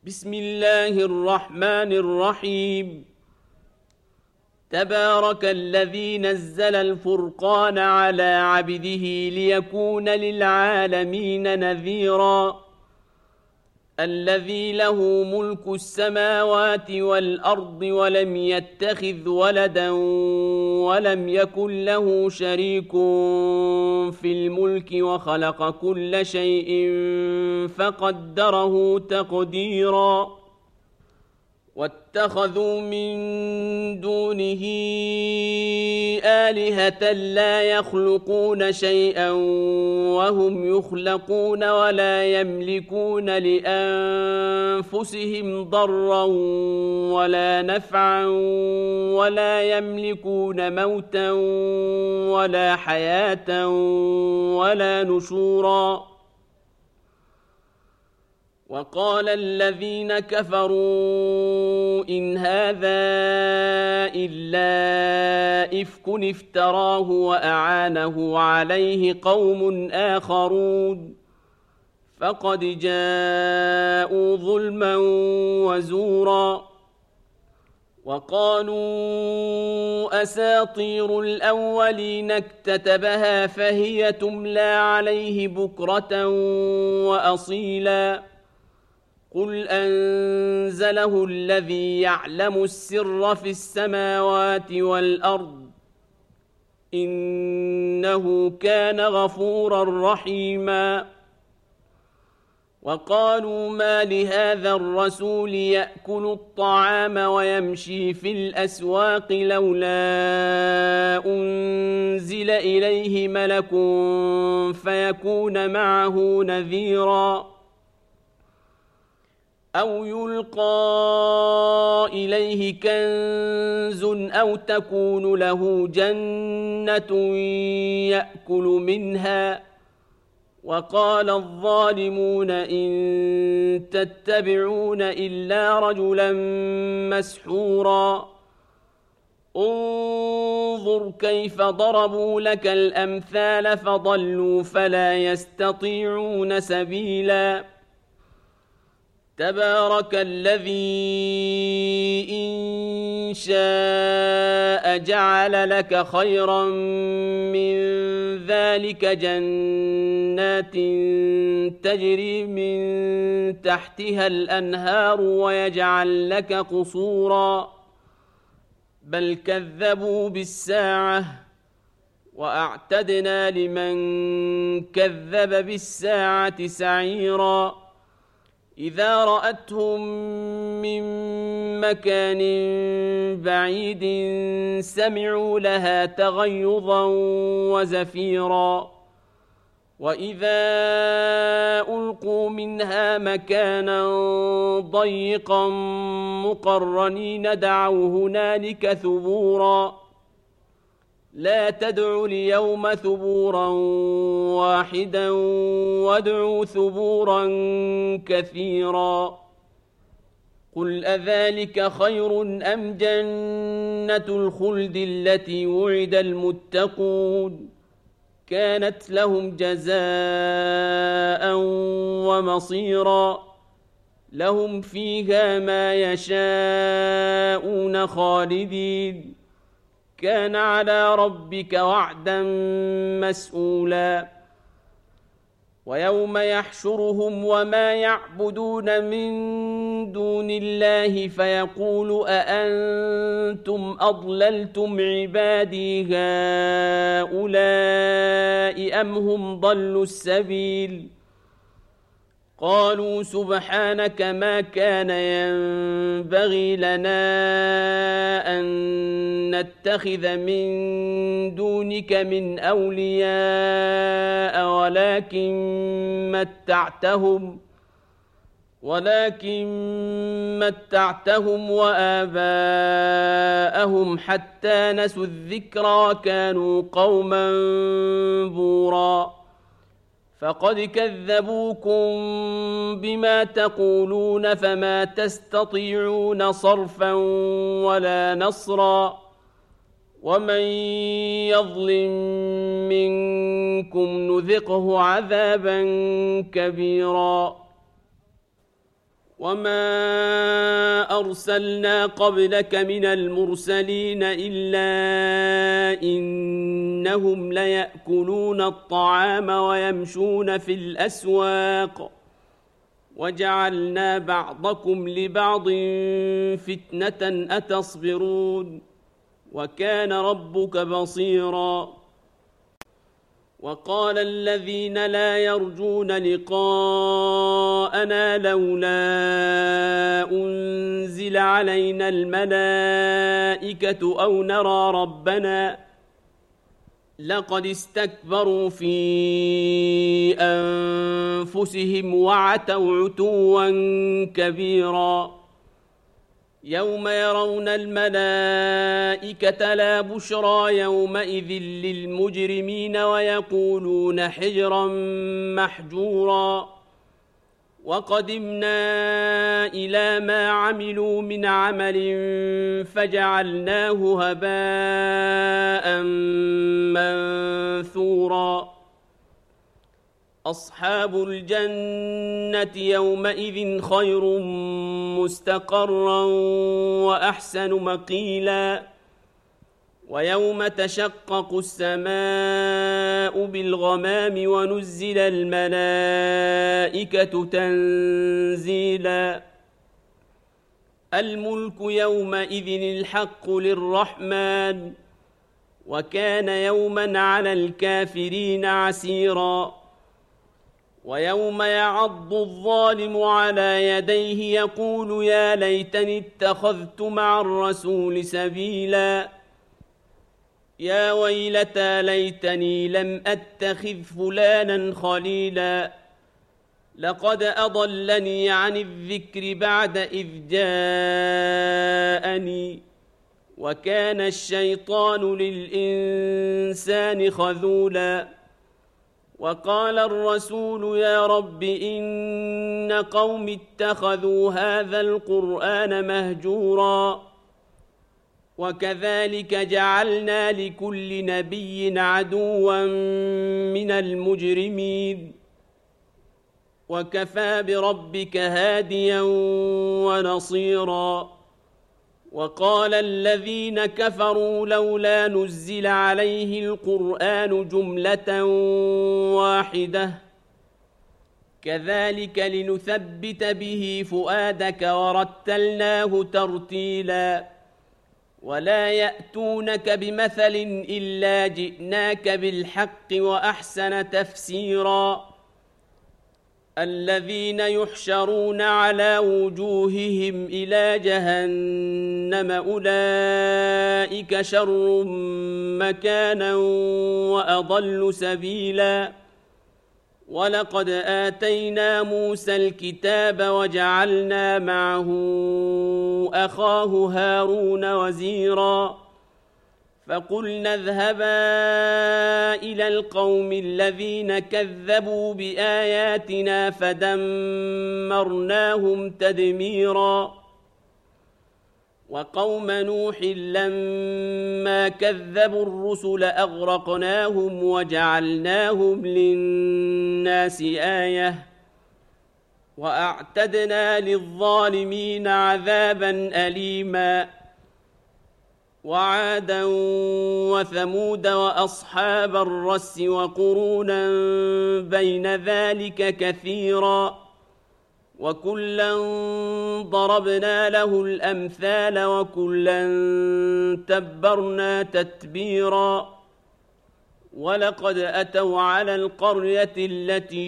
بسم الله الرحمن الرحيم. تبارك الذي نزل الفرقان على عبده ليكون للعالمين نذيرا. الذي له ملك السماوات والأرض ولم يتخذ ولدا ولم يكن له شريك في الملك وخلق كل شيء فقدره تقديرا. واتخذوا من دونه آلهة لا يخلقون شيئا وهم يخلقون ولا يملكون لأنفسهم ضرا ولا نفعا ولا يملكون موتا ولا حياة ولا نشورا. وقال الذين كفروا إن هذا إلا إفك افتراه وأعانه عليه قوم آخرون فقد جاءوا ظلما وزورا. وقالوا أساطير الأولين اكتتبها فهي تملى عليه بكرة وأصيلا. قل أنزله الذي يعلم السر في السماوات والأرض إنه كان غفورا رحيما. وقالوا ما لهذا الرسول يأكل الطعام ويمشي في الأسواق لولا أنزل إليه ملك فيكون معه نذيرا أو يلقى إليه كنز أو تكون له جنة يأكل منها. وقال الظالمون إن تتبعون إلا رجلا مسحورا. انظر كيف ضربوا لك الأمثال فضلوا فلا يستطيعون سبيلا. تبارك الذي إن شاء جعل لك خيرا من ذلك جنات تجري من تحتها الأنهار ويجعل لك قصورا بل كذبوا بالساعة وأعتدنا لمن كذب بالساعة سعيرا. إذا رأتهم من مكان بعيد سمعوا لها تغيظا وزفيرا. وإذا ألقوا منها مكانا ضيقا مقرنين دعوا هنالك ثبورا. لا تدعوا اليوم ثبورا واحدا وادعوا ثبورا كثيرا. قل أذلك خير أم جنة الخلد التي وعد المتقون كانت لهم جزاء ومصيرا. لهم فيها ما يشاءون خالدين كان على ربك وعدا مسئولا. ويوم يحشرهم وما يعبدون من دون الله فيقول أأنتم أضللتم عبادي هؤلاء أم هم ضلوا السبيل قالوا سبحانك ما كان ينبغي لنا أن نتخذ من دونك من أولياء ولكن متعتهم وآباءهم حتى نسوا الذكرى كانوا قوما بورا. فقد كذبوكم بما تقولون فما تستطيعون صرفا ولا نصرا. ومن يظلم منكم نذقه عذابا كبيرا. وما أرسلنا قبلك من المرسلين إلا إنهم ليأكلون الطعام ويمشون في الأسواق وجعلنا بعضكم لبعض فتنة أتصبرون وكان ربك بصيرا. وقال الذين لا يرجون لقاءنا لولا أنزل علينا الملائكة أو نرى ربنا لقد استكبروا في أنفسهم وعتوا عتوا كبيرا. يوم يرون الملائكة لا بشرى يومئذ للمجرمين ويقولون حجرا محجورا. وقدمنا إلى ما عملوا من عمل فجعلناه هباء منثورا. أصحاب الجنة يومئذ خير مستقرا وأحسن مقيلا. ويوم تشقق السماء بالغمام ونزل الملائكة تنزيلا. الملك يومئذ الحق للرحمن وكان يوما على الكافرين عسيرا. ويوم يعض الظالم على يديه يقول يا ليتني اتخذت مع الرسول سبيلا. يا ويلتى ليتني لم أتخذ فلانا خليلا لقد أضلني عن الذكر بعد إذ جاءني وكان الشيطان للإنسان خذولا. وقال الرسول يا رب إن قوم اتخذوا هذا القرآن مهجورا. وكذلك جعلنا لكل نبي عدوا من المجرمين وكفى بربك هاديا ونصيرا. وقال الذين كفروا لولا نزل عليه القرآن جملة واحدة كذلك لنثبت به فؤادك ورتلناه ترتيلا. ولا يأتونك بمثل إلا جئناك بالحق وأحسن تفسيرا. الذين يحشرون على وجوههم إلى جهنم أولئك شر مكانا وأضل سبيلا. ولقد آتينا موسى الكتاب وجعلنا معه أخاه هارون وزيرا. فقلنا اذهبا إلى القوم الذين كذبوا بآياتنا فدمرناهم تدميرا. وقوم نوح لما كذبوا الرسل أغرقناهم وجعلناهم للناس آية وأعتدنا للظالمين عذابا أليما. وعادا وثمود وأصحاب الرس وقرونا بين ذلك كثيرا وكلا ضربنا له الأمثال وكلا تبرنا تتبيرا. ولقد أتوا على القرية التي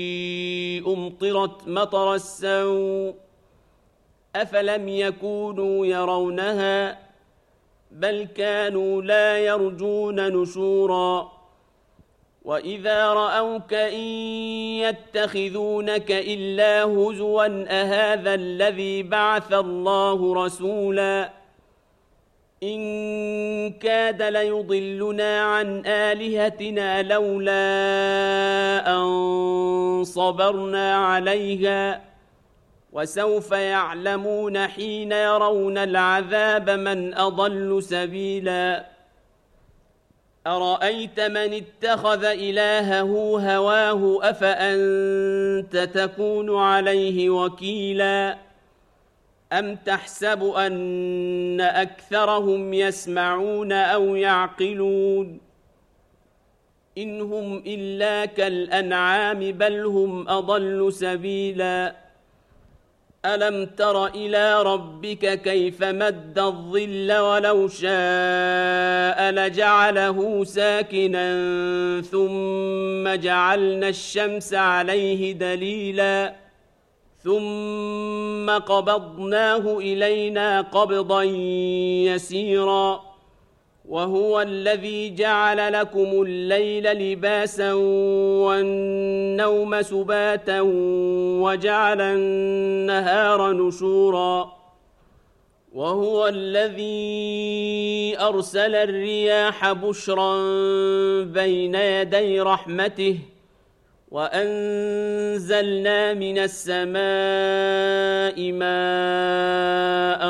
أمطرت مطر السوء أفلم يكونوا يرونها بل كانوا لا يرجون نشورا. وإذا رأوك إن يتخذونك إلا هزوا أهذا الذي بعث الله رسولا إن كاد ليضلنا عن آلهتنا لولا أن صبرنا عليها وسوف يعلمون حين يرون العذاب من أضل سبيلا. أرأيت من اتخذ إلهه هواه أفأنت تكون عليه وكيلا أم تحسب أن أكثرهم يسمعون أو يعقلون إن هم إلا كالأنعام بل هم أضل سبيلا ألم تر إلى ربك كيف مد الظل ولو شاء لجعله ساكنا ثم جعلنا الشمس عليه دليلا ثم قبضناه إلينا قبضا يسيرا وهو الذي جعل لكم الليل لباسا والنوم سباتا وجعل النهار نشورا وهو الذي أرسل الرياح بشرا بين يدي رحمته وأنزلنا من السماء ماء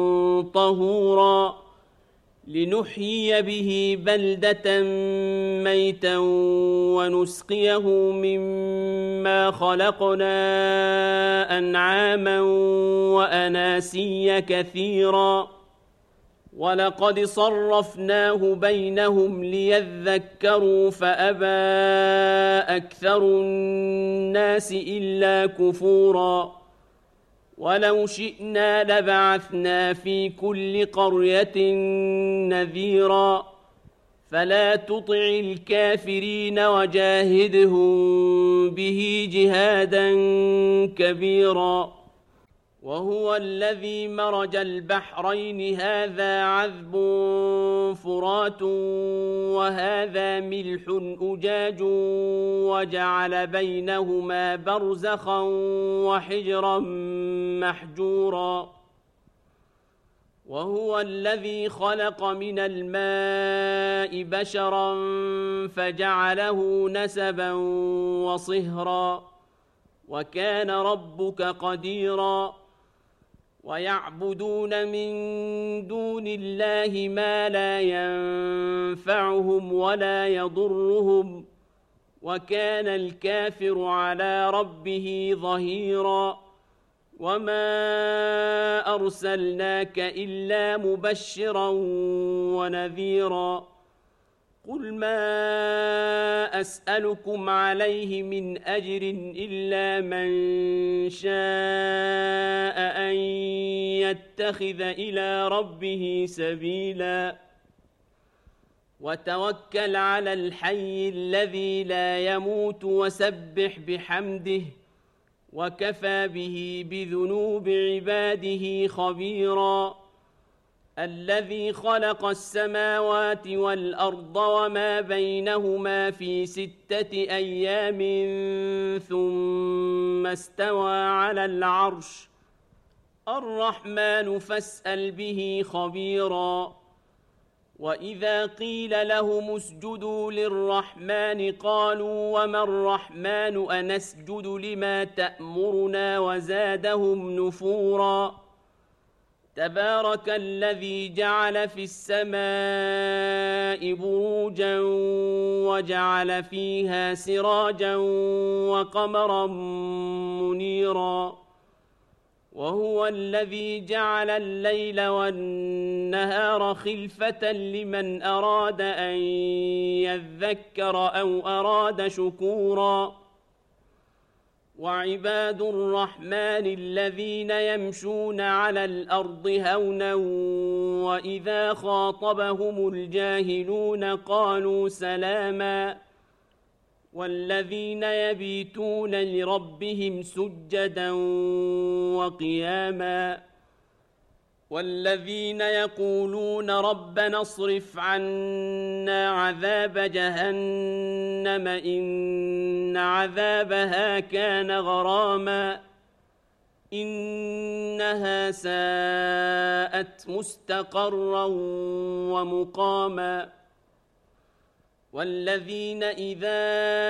طهورا لنحيي به بلدة ميتا ونسقيه مما خلقنا أنعاما وأناسيا كثيرا ولقد صرفناه بينهم ليذكروا فأبى أكثر الناس إلا كفورا ولو شئنا لبعثنا في كل قرية نذيرا فلا تطع الكافرين وجاهدهم به جهادا كبيرا وهو الذي مرج البحرين هذا عذب فرات وهذا ملح أجاج وجعل بينهما برزخا وحجرا محجورا وهو الذي خلق من الماء بشرا فجعله نسبا وصهرا وكان ربك قديرا ويعبدون من دون الله ما لا ينفعهم ولا يضرهم وكان الكافر على ربه ظهيرا وما أرسلناك إلا مبشرا ونذيرا قل ما أسألكم عليه من أجر إلا من شاء أن يتخذ إلى ربه سبيلا وتوكل على الحي الذي لا يموت وسبح بحمده وكفى به بذنوب عباده خبيرا الذي خلق السماوات والأرض وما بينهما في 6 أيام ثم استوى على العرش الرحمن فاسأل به خبيرا وإذا قيل لهم اسجدوا للرحمن قالوا وما الرحمن أنسجد لما تأمرنا وزادهم نفورا تبارك الذي جعل في السماء بروجا وجعل فيها سراجا وقمرا منيرا وهو الذي جعل الليل والنهار خلفة لمن أراد أن يذكر أو أراد شكورا وعباد الرحمن الذين يمشون على الأرض هونا وإذا خاطبهم الجاهلون قالوا سلاما والذين يبيتون لربهم سجدا وقياما والذين يقولون ربنا اصرف عنا عذاب جهنم إن عذابها كان غراما إنها ساءت مستقرا ومقاما والذين إذا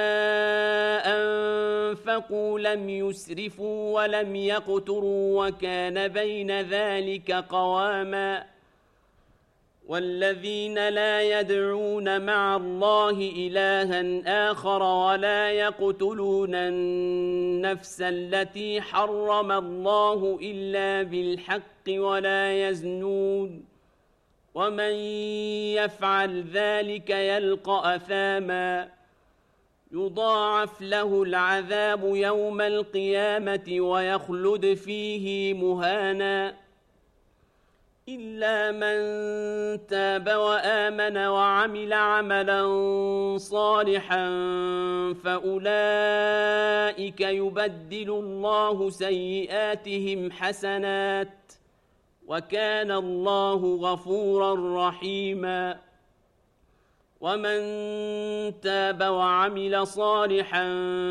أنفقوا لم يسرفوا ولم يقتروا وكان بين ذلك قواما والذين لا يدعون مع الله إلها آخر ولا يقتلون النفس التي حرم الله إلا بالحق ولا يزنون ومن يفعل ذلك يلقى أثاما يضاعف له العذاب يوم القيامة ويخلد فيه مهانا إلا من تاب وآمن وعمل عملا صالحا فأولئك يبدل الله سيئاتهم حسنات وكان الله غفورا رحيما ومن تاب وعمل صالحا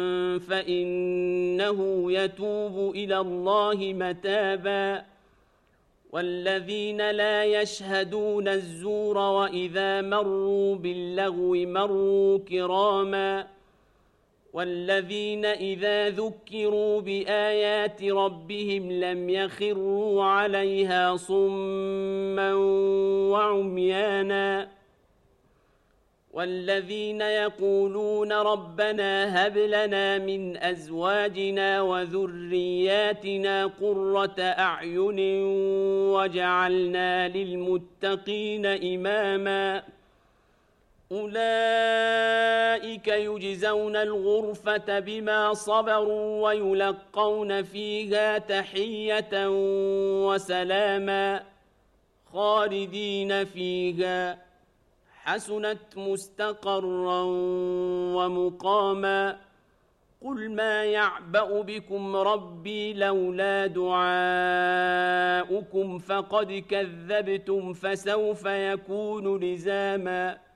فإنه يتوب إلى الله متابا والذين لا يشهدون الزور وإذا مروا باللغو مروا كراما والذين إذا ذكروا بآيات ربهم لم يخروا عليها صما وعميانا والذين يقولون ربنا هب لنا من أزواجنا وذرياتنا قرة أعين وجعلنا للمتقين إماما أولئك يجزون الغرفة بما صبروا ويلقون فيها تحية وسلاما خالدين فيها حسنت مستقرا ومقاما قل ما يعبأ بكم ربي لولا دعاؤكم فقد كذبتم فسوف يكون لزاما